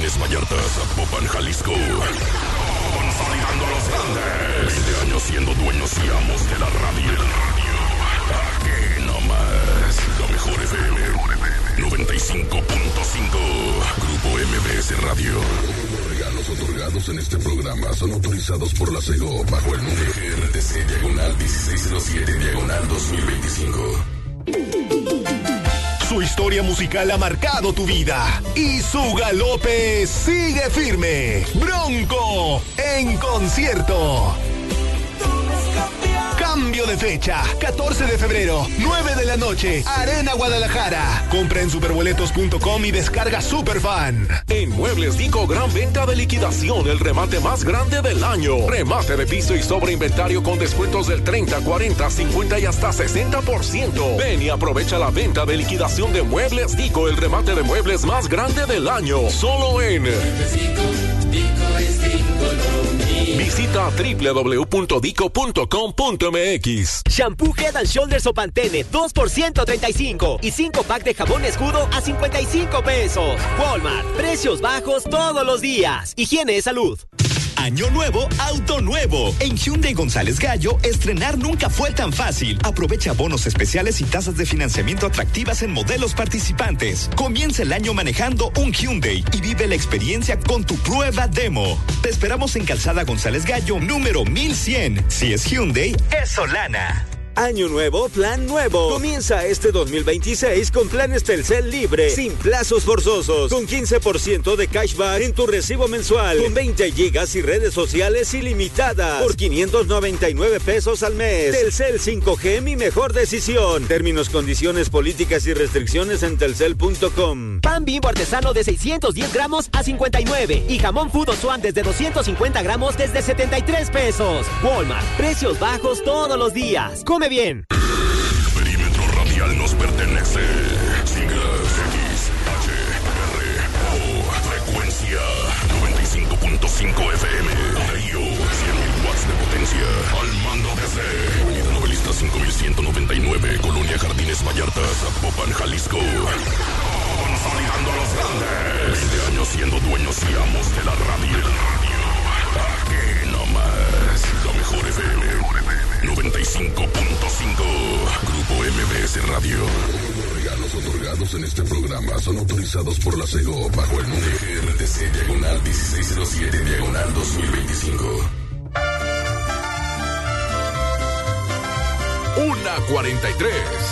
Jardines Vallarta, Zapopan, Jalisco. Consolidando los grandes. 20 años siendo dueños y amos de la radio. Aquí nomás. La mejor FM 95.5. Grupo MBS Radio. Los regalos otorgados en este programa son autorizados por la CEGO bajo el número GRTC-1607-2025. Su historia musical ha marcado tu vida y su galope sigue firme. Bronco en concierto. Cambio de fecha, 14 de febrero, 9 de la noche, Arena Guadalajara. Compra en superboletos.com y descarga Superfan. En Muebles Dico, gran venta de liquidación, el remate más grande del año. Remate de piso y sobre inventario con descuentos del 30, 40, 50 y hasta 60%. Ven y aprovecha la venta de liquidación de Muebles Dico, el remate de muebles más grande del año. Solo en Dico es Dico. Visita www.dico.com.mx. Shampoo Head and Shoulders o Pantene 2 por 135 y 5 pack de jabón Escudo a 55 pesos. Walmart, precios bajos todos los días. Higiene y salud. Año nuevo, auto nuevo. En Hyundai González Gallo, estrenar nunca fue tan fácil. Aprovecha bonos especiales y tasas de financiamiento atractivas en modelos participantes. Comienza el año manejando un Hyundai y vive la experiencia con tu prueba demo. Te esperamos en Calzada González Gallo, número 1100. Si es Hyundai, es Solana. Año nuevo, plan nuevo. Comienza este 2026 con planes Telcel libre, sin plazos forzosos, con 15% de cashback en tu recibo mensual, con 20 gigas y redes sociales ilimitadas, por 599 pesos al mes. Telcel 5G, mi mejor decisión. Términos, condiciones, políticas y restricciones en telcel.com. Pan Bimbo artesano de 610 gramos a 59 y jamón Food Swan desde 250 gramos desde 73 pesos. Walmart, precios bajos todos los días. Come bien. El perímetro radial nos pertenece. Siglas X, H, R, O, frecuencia 95.5 FM. Río, 100.000 watts de potencia. Al mando desde Avenida Novelista 5199, Colonia Jardines Vallarta, Zapopan, Jalisco. Consolidando los grandes. 20 años siendo dueños y amos de la radio. Aquí nomás. La mejor FM 95.5. Grupo MBS Radio. Los regalos otorgados en este programa son autorizados por la CEGO bajo el número GRTC-1607-2025. 1:43.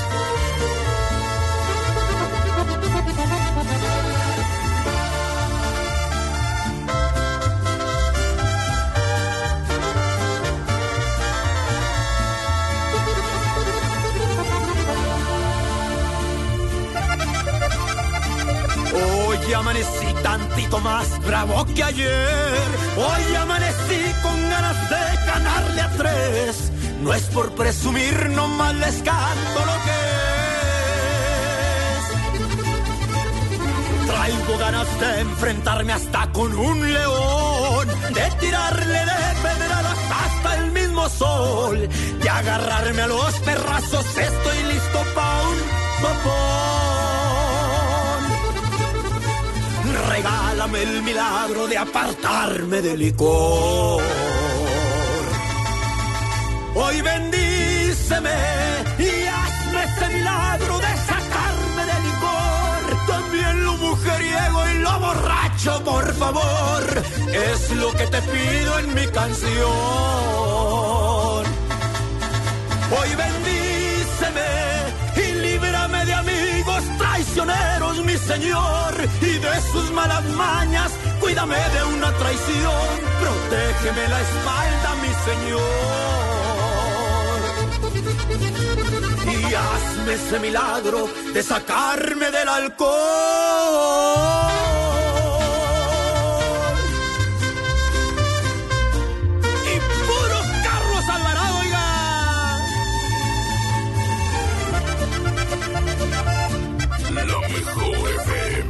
Hoy amanecí tantito más bravo que ayer. Hoy amanecí con ganas de ganarle a 3. No es por presumir, nomás les canto lo que es. Traigo ganas de enfrentarme hasta con un león, de tirarle de pedradas hasta el mismo sol, de agarrarme a los perrazos. Estoy listo pa' un popón. Regálame el milagro de apartarme del licor. Hoy bendíceme y hazme ese milagro de sacarme del licor. También lo mujeriego y lo borracho, por favor. Es lo que te pido en mi canción. Hoy bendíceme y líbrame de amigos traicioneros, mi Señor, y de sus malas mañas, cuídame de una traición, protégeme la espalda, mi Señor, y hazme ese milagro de sacarme del alcohol. Y puro Carlos Alvarado, oiga. La mejor FM.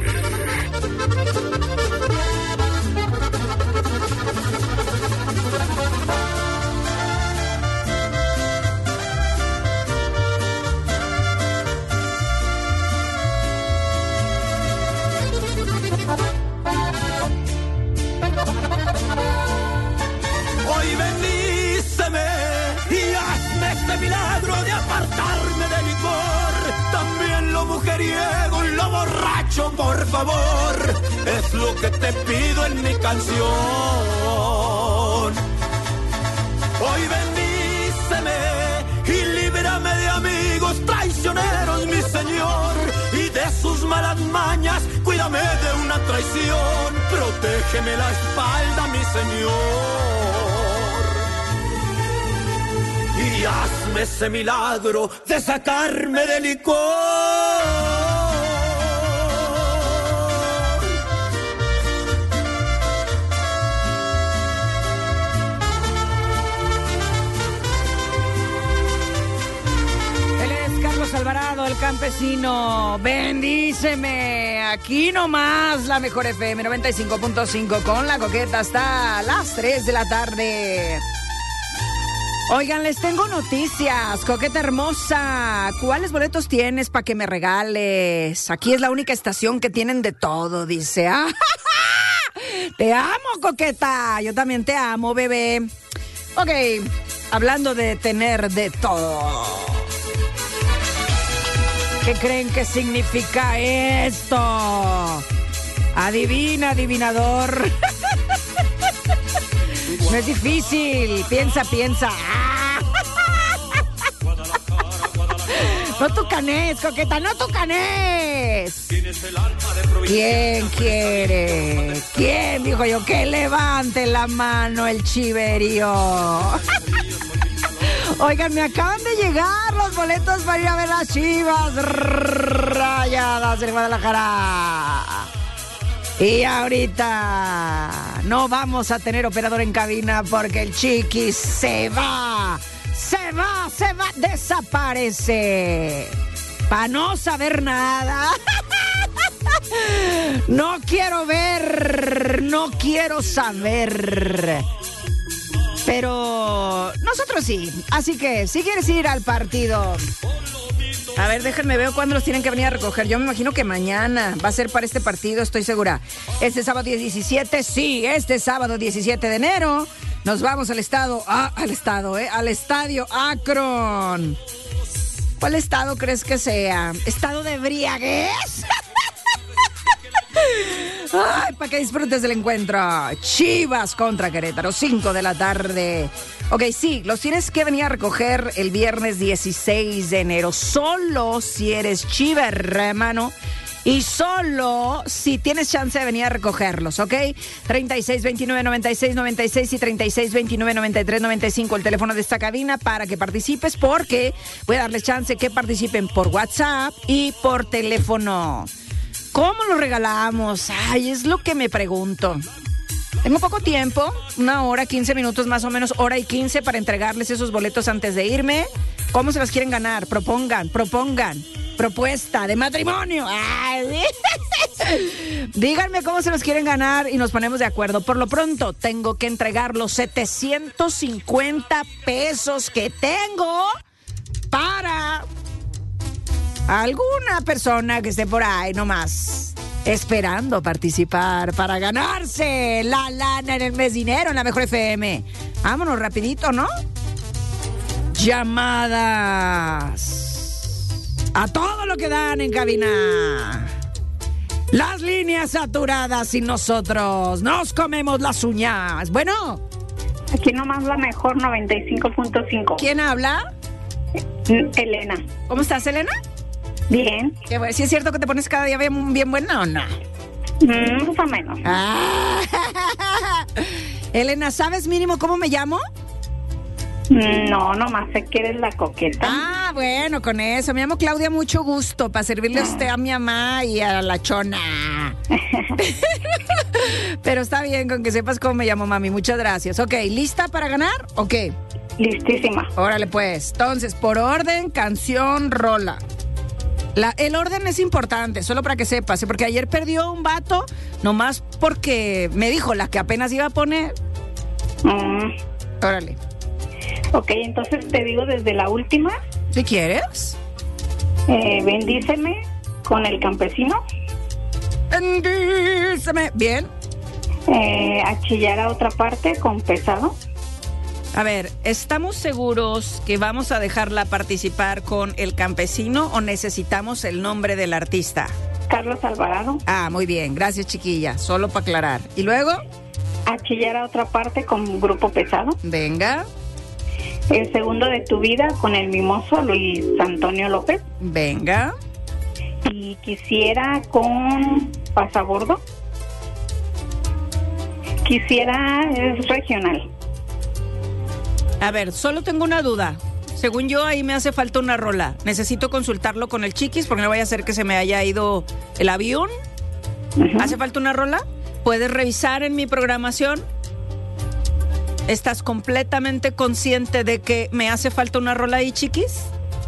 borracho, por favor, es lo que te pido en mi canción. Hoy bendíceme y líbrame de amigos traicioneros, mi Señor, y de sus malas mañas, cuídame de una traición, protégeme la espalda, mi Señor, y hazme ese milagro de sacarme del licor. Alvarado, el campesino, bendíceme, aquí nomás la mejor FM 95.5 con la coqueta hasta las 3 de la tarde. Oigan, les tengo noticias, coqueta hermosa, ¿cuáles boletos tienes para que me regales? Aquí es la única estación que tienen de todo, dice. ¡Ah! Te amo, coqueta, yo también te amo, bebé. Ok, hablando de tener de todo, ¿qué creen que significa esto? Adivina, adivinador. No es difícil. Piensa. No tucanés, coqueta, no tucanés. ¿Quién quiere? ¿Quién, dijo yo? Que levante la mano el chiverío. Oigan, me acaban de llegar los boletos para ir a ver las Chivas Rayadas del Guadalajara. Y ahorita no vamos a tener operador en cabina porque el Chiqui se va, desaparece. Para no saber nada. No quiero ver, no quiero saber. Pero nosotros sí. Así que si quieres ir al partido, a ver, déjenme ver cuándo los tienen que venir a recoger. Yo me imagino que mañana va a ser para este partido, estoy segura. Este sábado 17, sí, este sábado 17 de enero nos vamos al estadio Akron. ¿Cuál estado crees que sea? ¿Estado de embriaguez? Ay, para que disfrutes del encuentro. Chivas contra Querétaro, 5 de la tarde. Ok, sí, los tienes que venir a recoger el viernes 16 de enero. Solo si eres chiva, hermano. Y solo si tienes chance de venir a recogerlos, ¿ok? 3629-9696 y 3629-9395, el teléfono de esta cabina para que participes, porque voy a darles chance que participen por WhatsApp y por teléfono. ¿Cómo lo regalamos? Ay, es lo que me pregunto. Tengo poco tiempo, 1 hora, 15 minutos más o menos, 1:15 para entregarles esos boletos antes de irme. ¿Cómo se los quieren ganar? Propongan. Propuesta de matrimonio. Ay. Díganme cómo se los quieren ganar y nos ponemos de acuerdo. Por lo pronto, tengo que entregar los 750 pesos que tengo para alguna persona que esté por ahí nomás esperando participar para ganarse la lana en el mes dinero en la mejor FM. Vámonos rapidito, ¿no? Llamadas a todo lo que dan en cabina. Las líneas saturadas y nosotros nos comemos las uñas. Bueno, aquí nomás la mejor 95.5. ¿Quién habla? Elena. ¿Cómo estás, Elena? Bien. Qué bueno. ¿Sí es cierto que te pones cada día bien buena o no? Más o menos. Elena, ¿sabes mínimo cómo me llamo? No, nomás sé que eres la coqueta. Ah, bueno, con eso. Me llamo Claudia, mucho gusto, para servirle a usted, a mi mamá y a la chona. Pero está bien, con que sepas cómo me llamo, mami. Muchas gracias. Ok, ¿lista para ganar? Ok. Listísima. Órale, pues. Entonces, por orden, canción, rola. El orden es importante, solo para que sepas, porque ayer perdió un vato, nomás porque me dijo la que apenas iba a poner. Órale. Ok, entonces te digo desde la última. ¿Si quieres? Bendíceme con El Campesino. Bendíceme. Bien. A chillar a otra parte con Pesado. A ver, ¿estamos seguros que vamos a dejarla participar con El Campesino o necesitamos el nombre del artista? Carlos Alvarado. Ah, muy bien. Gracias, chiquilla. Solo para aclarar. ¿Y luego? A chillar a otra parte con Grupo Pesado. Venga. El segundo de tu vida con el mimoso Luis Antonio López. Venga. Y quisiera con Pasabordo. Quisiera, es regional. A ver, solo tengo una duda. Según yo, ahí me hace falta una rola. Necesito consultarlo con el Chiquis porque no vaya a ser que se me haya ido el avión. Uh-huh. ¿Hace falta una rola? ¿Puedes revisar en mi programación? ¿Estás completamente consciente de que me hace falta una rola ahí, Chiquis?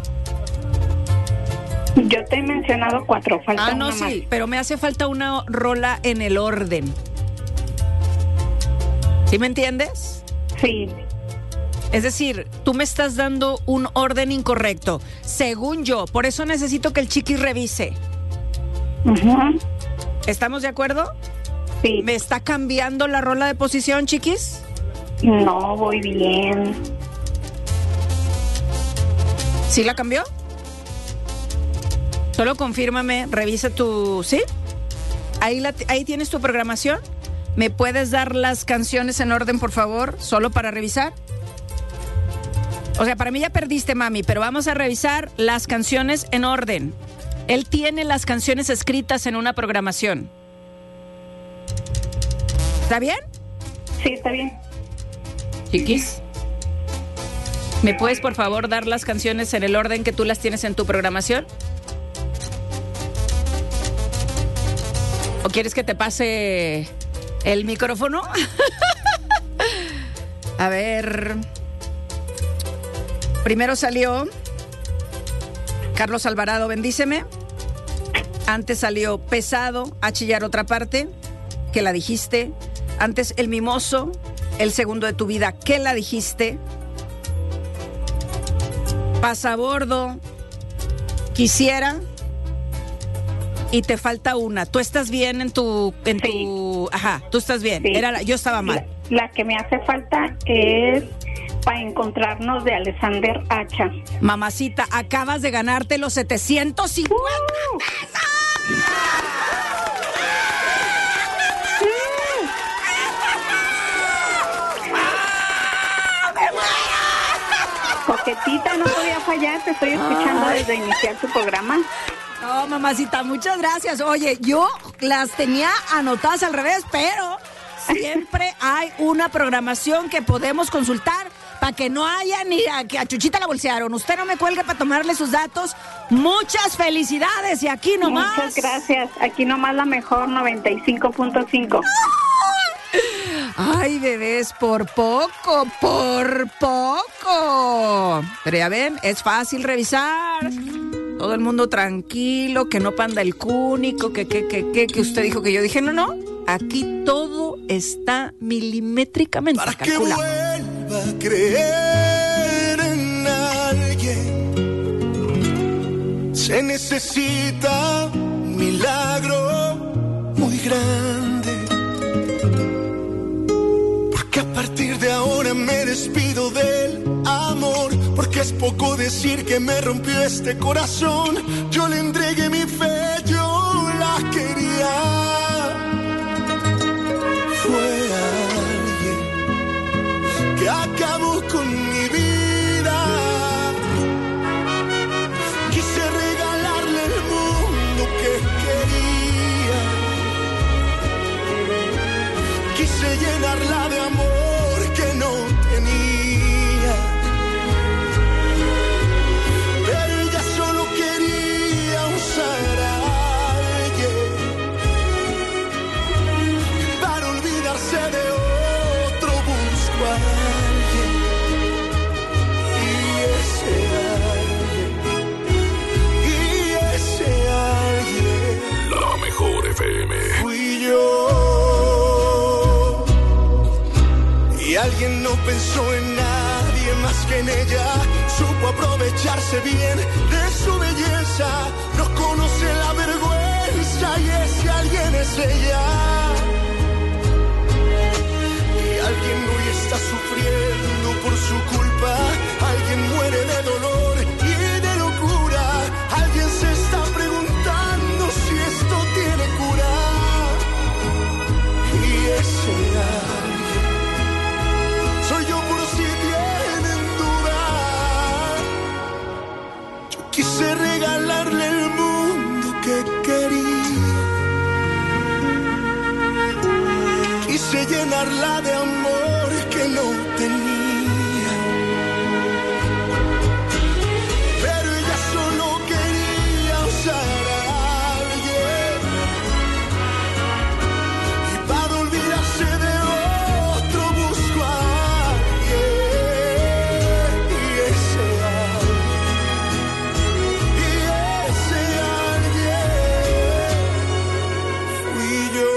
Yo te he mencionado 4, falta una sí, más. Pero me hace falta una rola en el orden. ¿Sí me entiendes? Sí. Es decir, tú me estás dando un orden incorrecto, según yo. Por eso necesito que el Chiquis revise. Uh-huh. ¿Estamos de acuerdo? Sí. ¿Me está cambiando la rola de posición, Chiquis? No, voy bien. ¿Sí la cambió? Solo confírmame, revisa tu... ¿Sí? Ahí tienes tu programación. ¿Me puedes dar las canciones en orden, por favor? Solo para revisar. O sea, para mí ya perdiste, mami, pero vamos a revisar las canciones en orden. Él tiene las canciones escritas en una programación. ¿Está bien? Sí, está bien. Chiquis, ¿me puedes, por favor, dar las canciones en el orden que tú las tienes en tu programación? ¿O quieres que te pase el micrófono? A ver... Primero salió Carlos Alvarado, Bendíceme. Antes salió Pesado, A chillar otra parte, que la dijiste. Antes El Mimoso, El segundo de tu vida, que la dijiste. Pasabordo, Quisiera. Y te falta una. Tú estás bien en tu... Ajá, tú estás bien. Sí. Yo estaba mal. La que me hace falta es... Para encontrarnos, de Alexander Hacha. Mamacita, acabas de ganarte los 750 pesos. Coquetita, no podía fallar, te estoy escuchando desde iniciar tu programa. No, mamacita, muchas gracias. Oye, yo las tenía anotadas al revés, pero siempre hay una programación que podemos consultar para que no haya ni que a Chuchita la bolsearon. Usted no me cuelgue para tomarle sus datos. Muchas felicidades y aquí nomás. Muchas gracias. Aquí nomás la mejor 95.5. Ay, bebés, por poco. Pero ya ven, es fácil revisar. Todo el mundo tranquilo, que no panda el cúnico, que usted dijo que yo dije. No. Aquí todo está milimétricamente calculado. Para que vuelva a creer en alguien, se necesita un milagro muy grande. Porque a partir de ahora me despido del amor. Porque es poco decir que me rompió este corazón. Yo le entregué mi fe, yo la quería. Fue alguien que acabó con mi vida. Quise regalarle el mundo que quería. Quise llenarla de amor que no tenía. Pero ella solo quería usar a alguien para olvidarse de otro. Busco a alguien, y ese alguien La mejor FM. fui yo. Y alguien no pensó en nadie más que en ella. Supo aprovecharse bien de su belleza. No conoce la vergüenza y ese alguien es ella. Y alguien hoy está sufriendo por su culpa. Alguien muere de dolor y de locura. Alguien se está preguntando si esto quise llenarla de amor que no tenía, pero ella solo quería usar a alguien, y para olvidarse de otro busco a alguien, y ese alguien fui yo.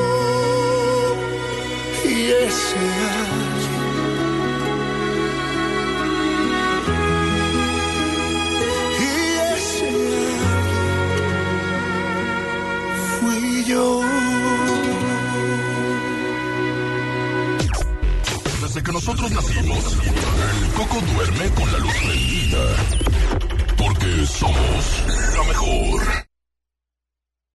Y ese fui yo. Desde que nosotros nacimos, el coco duerme con la luz prendida. Porque somos la mejor.